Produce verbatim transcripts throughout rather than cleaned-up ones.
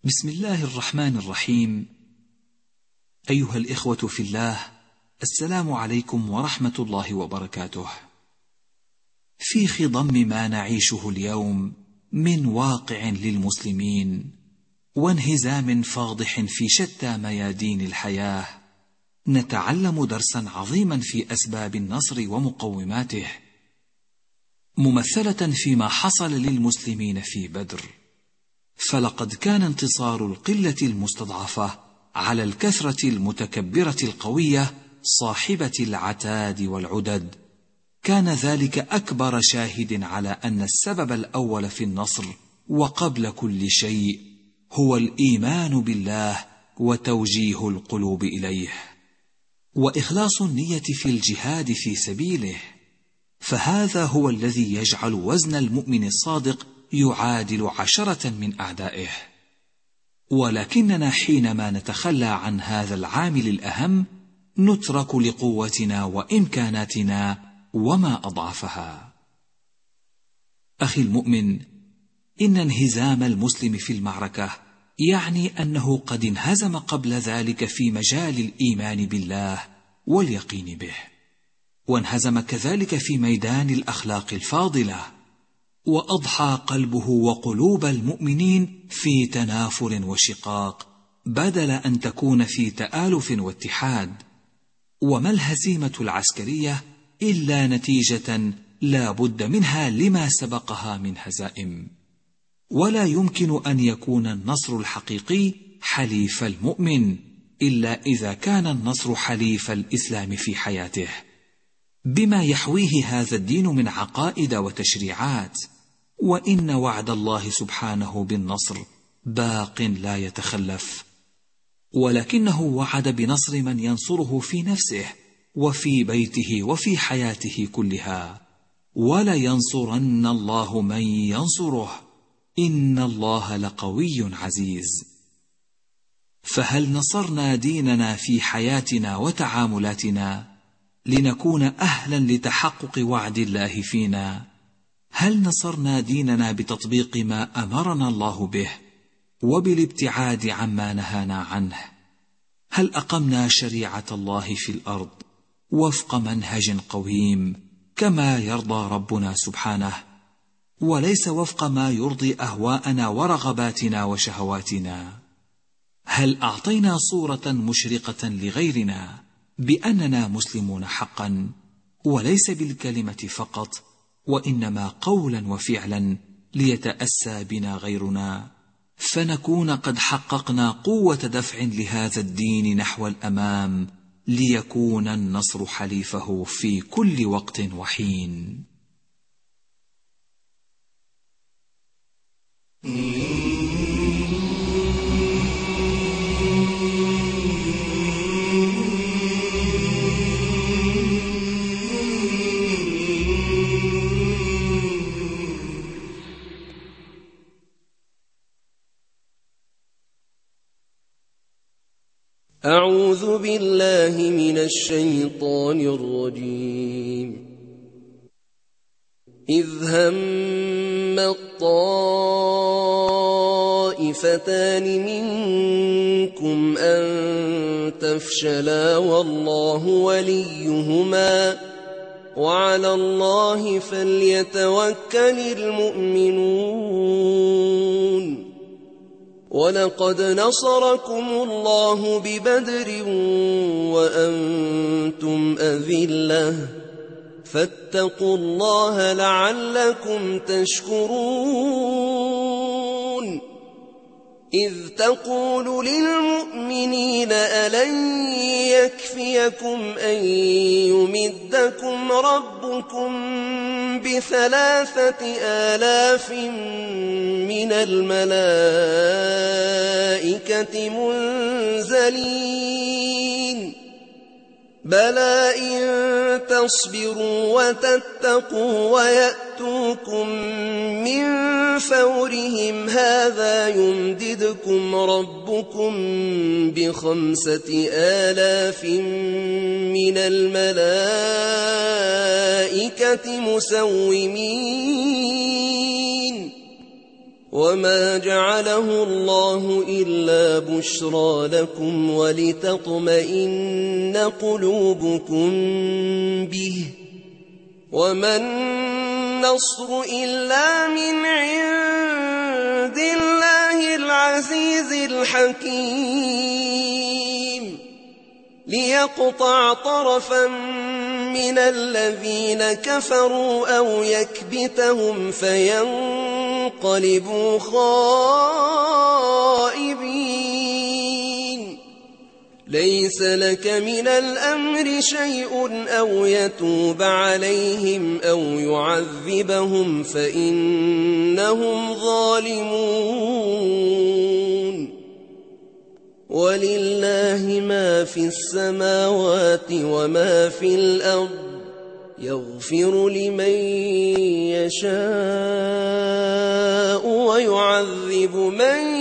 بسم الله الرحمن الرحيم. أيها الإخوة في الله، السلام عليكم ورحمة الله وبركاته. في خضم ما نعيشه اليوم من واقع للمسلمين وانهزام فاضح في شتى ميادين الحياة، نتعلم درسا عظيما في أسباب النصر ومقوماته، ممثلة فيما حصل للمسلمين في بدر. فلقد كان انتصار القلة المستضعفة على الكثرة المتكبرة القوية صاحبة العتاد والعدد، كان ذلك أكبر شاهد على أن السبب الأول في النصر وقبل كل شيء هو الإيمان بالله وتوجيه القلوب إليه، وإخلاص النية في الجهاد في سبيله، فهذا هو الذي يجعل وزن المؤمن الصادق يعادل عشرة من أعدائه. ولكننا حينما نتخلى عن هذا العامل الأهم نترك لقوتنا وإمكاناتنا وما أضعفها. أخي المؤمن، إن انهزام المسلم في المعركة يعني أنه قد انهزم قبل ذلك في مجال الإيمان بالله واليقين به، وانهزم كذلك في ميدان الأخلاق الفاضلة، وأضحى قلبه وقلوب المؤمنين في تنافر وشقاق بدل أن تكون في تآلف واتحاد. وما الهزيمة العسكرية إلا نتيجة لا بد منها لما سبقها من هزائم، ولا يمكن أن يكون النصر الحقيقي حليف المؤمن إلا إذا كان النصر حليف الإسلام في حياته، بما يحويه هذا الدين من عقائد وتشريعات. وإن وعد الله سبحانه بالنصر باق لا يتخلف، ولكنه وعد بنصر من ينصره في نفسه وفي بيته وفي حياته كلها، ولا ينصرن الله من ينصره إن الله لقوي عزيز. فهل نصرنا ديننا في حياتنا وتعاملاتنا لنكون أهلا لتحقق وعد الله فينا؟ هل نصرنا ديننا بتطبيق ما أمرنا الله به وبالابتعاد عما نهانا عنه؟ هل أقمنا شريعة الله في الأرض وفق منهج قويم كما يرضى ربنا سبحانه، وليس وفق ما يرضي أهواءنا ورغباتنا وشهواتنا؟ هل أعطينا صورة مشرقة لغيرنا بأننا مسلمون حقا، وليس بالكلمة فقط وإنما قولا وفعلا ليتأسى بنا غيرنا، فنكون قد حققنا قوة دفع لهذا الدين نحو الأمام، ليكون النصر حليفه في كل وقت وحين. أعوذ بالله من الشيطان الرجيم. إذ هم الطائفتان منكم أن تفشلا والله وليهما وعلى الله فليتوكل المؤمنون. ولقد نصركم الله ببدر وأنتم أذلة فاتقوا الله لعلكم تشكرون. إذ تقول للمؤمنين ألن يكفيكم أن يمدكم ربكم بثلاثة آلاف من الملائكة منزلين؟ بلى إن تصبروا وتتقوا ويأتوكم من فورهم هذا يمددكم ربكم بخمسة آلاف من الملائكة مسومين. وما جعله الله إلا بشرى لكم ولتطمئن قلوبكم به وما النصر إلا من عند الله العزيز الحكيم ليقطع طرفا من الذين كفروا أو يكبتهم فينقلبوا خائبين ليس لك من الأمر شيء أو يتوب عليهم أو يعذبهم فإنهم ظالمون ولله ما في السماوات وما في الأرض يغفر لمن يشاء ويعذب من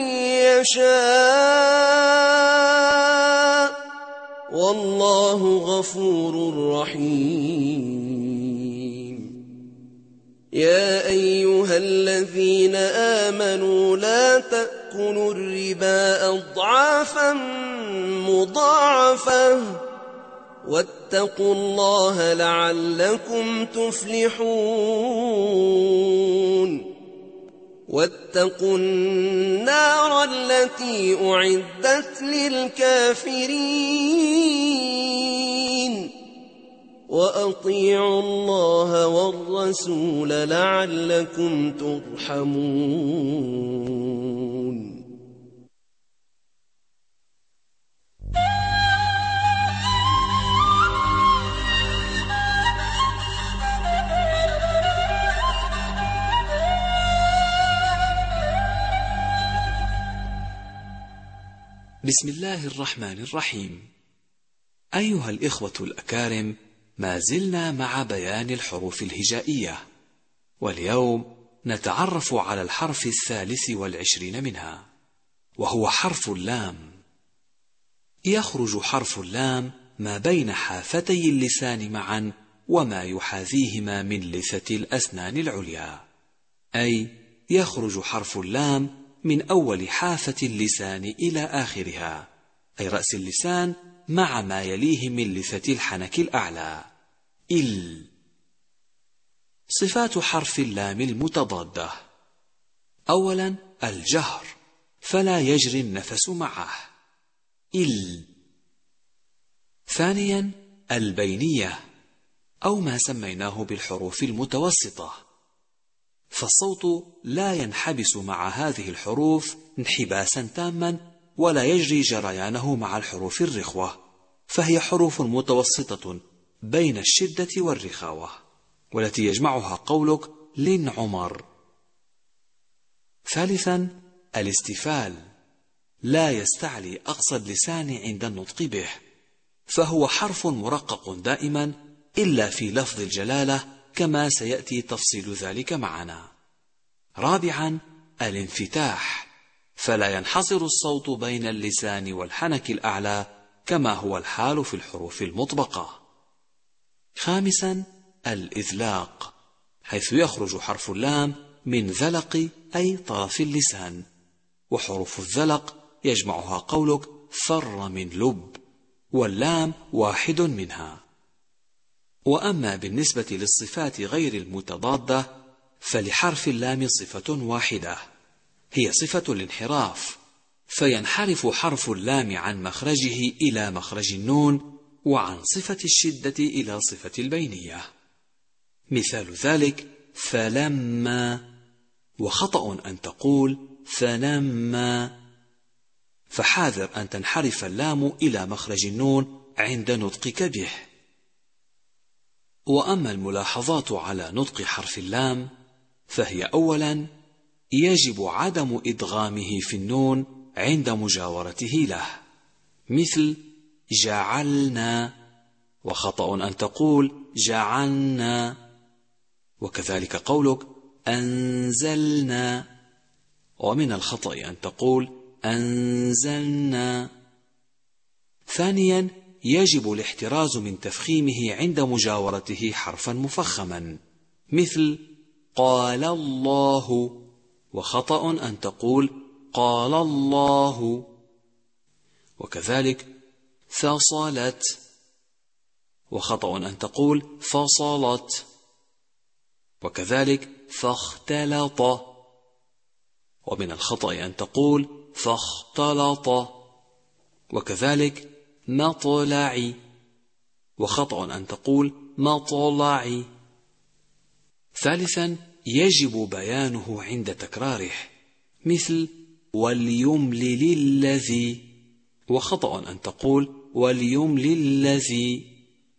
يشاء والله غفور رحيم. يا أيها الذين آمنوا لا تأكلوا الربا أضعافا مضاعفة واتقوا الله لعلكم تفلحون. واتقوا النار التي أعدت للكافرين وأطيعوا الله والرسول لعلكم ترحمون. بسم الله الرحمن الرحيم. أيها الإخوة الأكارم، ما زلنا مع بيان الحروف الهجائية، واليوم نتعرف على الحرف الثالث والعشرين منها، وهو حرف اللام. يخرج حرف اللام ما بين حافتي اللسان معا وما يحاذيهما من لثة الأسنان العليا، أي يخرج حرف اللام من أول حافة اللسان إلى آخرها، أي رأس اللسان مع ما يليه من لثة الحنك الأعلى. إل. صفات حرف اللام المتضادة: أولا الجهر، فلا يجري النفس معه. إل. ثانيا البينية، أو ما سميناه بالحروف المتوسطة، فالصوت لا ينحبس مع هذه الحروف انحباسا تاما ولا يجري جريانه مع الحروف الرخوة، فهي حروف متوسطة بين الشدة والرخاوة، والتي يجمعها قولك لن عمر. ثالثا الاستفال، لا يستعلي أقصى اللسان عند النطق به، فهو حرف مرقق دائما إلا في لفظ الجلالة كما سيأتي تفصيل ذلك معنا. رابعا الانفتاح، فلا ينحصر الصوت بين اللسان والحنك الأعلى كما هو الحال في الحروف المطبقة. خامسا الإذلاق، حيث يخرج حرف اللام من ذلق أي طرف اللسان، وحروف الذلق يجمعها قولك فر من لب، واللام واحد منها. وأما بالنسبة للصفات غير المتضادة فلحرف اللام صفة واحدة، هي صفة الانحراف، فينحرف حرف اللام عن مخرجه إلى مخرج النون، وعن صفة الشدة إلى صفة البينية. مثال ذلك فلما، وخطأ أن تقول فنما، فحاذر أن تنحرف اللام إلى مخرج النون عند نطقك به. وأما الملاحظات على نطق حرف اللام فهي: أولا يجب عدم إدغامه في النون عند مجاورته له، مثل جعلنا، وخطأ أن تقول جعلنا، وكذلك قولك أنزلنا، ومن الخطأ أن تقول أنزلنا. ثانيا يجب الاحتراز من تفخيمه عند مجاورته حرفا مفخما، مثل قال الله، وخطأ أن تقول قال الله. وكذلك فصلت، وخطأ أن تقول فصلت. وكذلك فاختلط، ومن الخطأ أن تقول فاختلط. وكذلك مطلع، وخطأ أن تقول مطلع. ثالثا يجب بيانه عند تكراره، مثل وليملل الذي، وخطأ أن تقول وليملل الذي.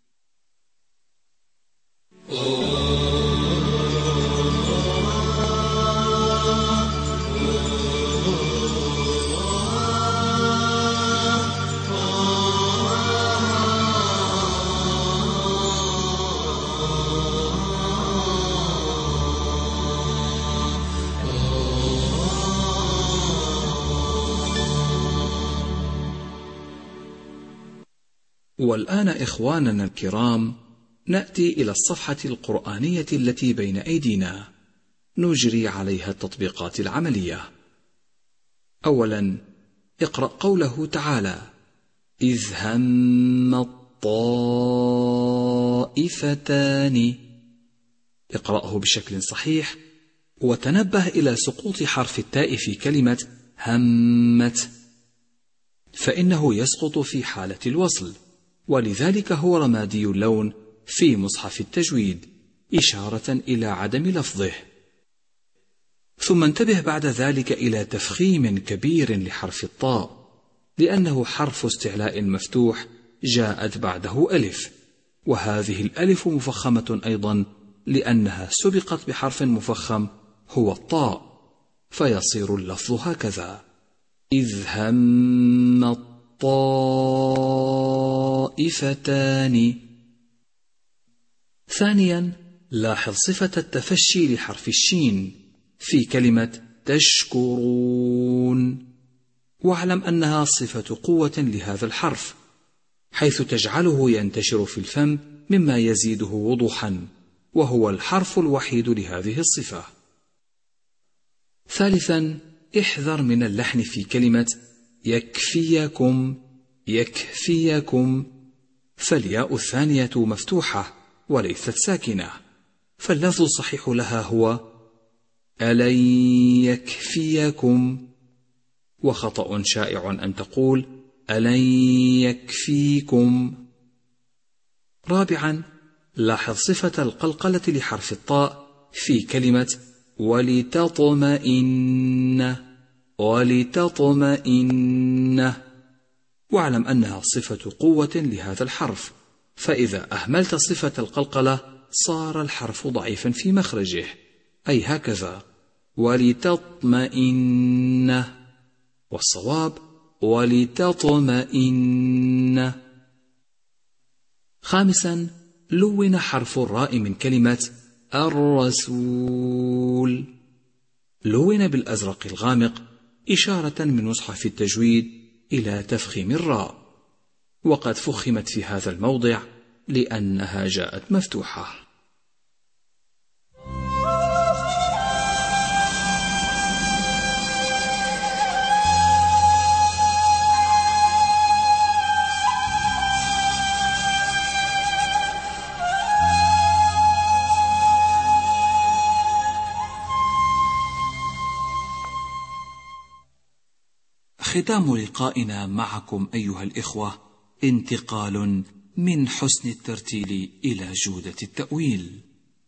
والآن إخواننا الكرام، نأتي إلى الصفحة القرآنية التي بين أيدينا، نجري عليها التطبيقات العملية. أولا، اقرأ قوله تعالى: إذ هم الطائفتان. اقرأه بشكل صحيح، وتنبه إلى سقوط حرف التاء في كلمة همت، فإنه يسقط في حالة الوصل، ولذلك هو رمادي اللون في مصحف التجويد، إشارة إلى عدم لفظه. ثم انتبه بعد ذلك إلى تفخيم كبير لحرف الطاء، لأنه حرف استعلاء مفتوح جاءت بعده ألف، وهذه الألف مفخمة أيضا لأنها سبقت بحرف مفخم هو الطاء، فيصير اللفظ هكذا: إذ هم الطائفتان. ثانيا، لاحظ صفة التفشي لحرف الشين في كلمة تشكرون، واعلم أنها صفة قوة لهذا الحرف، حيث تجعله ينتشر في الفم مما يزيده وضوحا، وهو الحرف الوحيد لهذه الصفة. ثالثا، احذر من اللحن في كلمة يكفيكم يكفيكم، فالياء الثانية مفتوحة وليست ساكنة، فاللفظ الصحيح لها هو ألن يكفيكم، وخطأ شائع أن تقول ألن يكفيكم. رابعا، لاحظ صفة القلقلة لحرف الطاء في كلمة ولتطمئن ولتطمئن، واعلم أنها صفة قوة لهذا الحرف، فإذا أهملت صفة القلقلة صار الحرف ضعيفا في مخرجه، أي هكذا ولتطمئن، والصواب ولتطمئن. خامسا، لون حرف الراء من كلمة الرسول، لون بالأزرق الغامق إشارة من مصحف التجويد إلى تفخيم الراء، وقد فخمت في هذا الموضع لأنها جاءت مفتوحة. ختام لقائنا معكم أيها الإخوة انتقال من حسن الترتيل إلى جودة التأويل.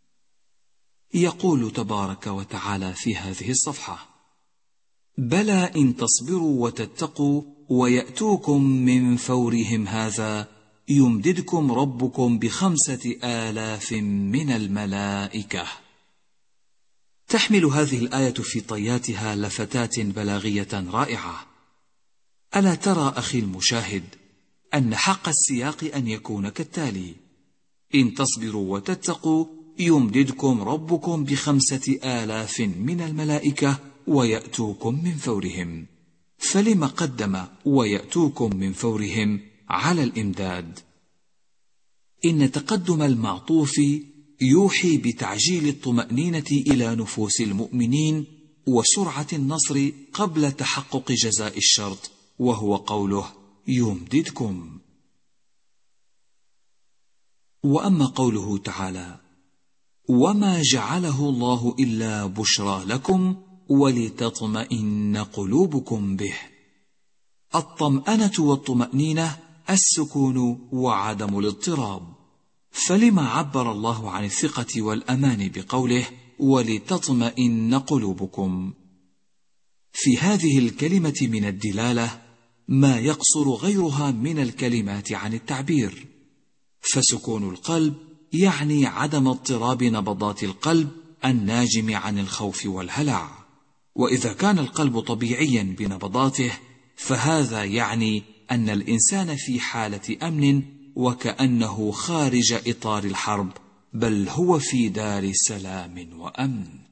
يقول تبارك وتعالى في هذه الصفحة: بلى إن تصبروا وتتقوا ويأتوكم من فورهم هذا يمددكم ربكم بخمسة آلاف من الملائكة. تحمل هذه الآية في طياتها لفتات بلاغية رائعة. ألا ترى أخي المشاهد أن حق السياق أن يكون كالتالي: إن تصبروا وتتقوا يمددكم ربكم بخمسة آلاف من الملائكة ويأتوكم من فورهم، فلم قدم ويأتوكم من فورهم على الإمداد؟ إن تقدم المعطوف يوحي بتعجيل الطمأنينة إلى نفوس المؤمنين وسرعة النصر قبل تحقق جزاء الشرط، وهو قوله يمددكم. وأما قوله تعالى وما جعله الله إلا بشرى لكم ولتطمئن قلوبكم به، الطمأنة والطمأنينة السكون وعدم الاضطراب، فلما عبر الله عن الثقة والأمان بقوله ولتطمئن قلوبكم؟ في هذه الكلمة من الدلالة ما يقصر غيرها من الكلمات عن التعبير، فسكون القلب يعني عدم اضطراب نبضات القلب الناجم عن الخوف والهلع، وإذا كان القلب طبيعيا بنبضاته فهذا يعني أن الإنسان في حالة أمن، وكأنه خارج إطار الحرب، بل هو في دار سلام وأمن.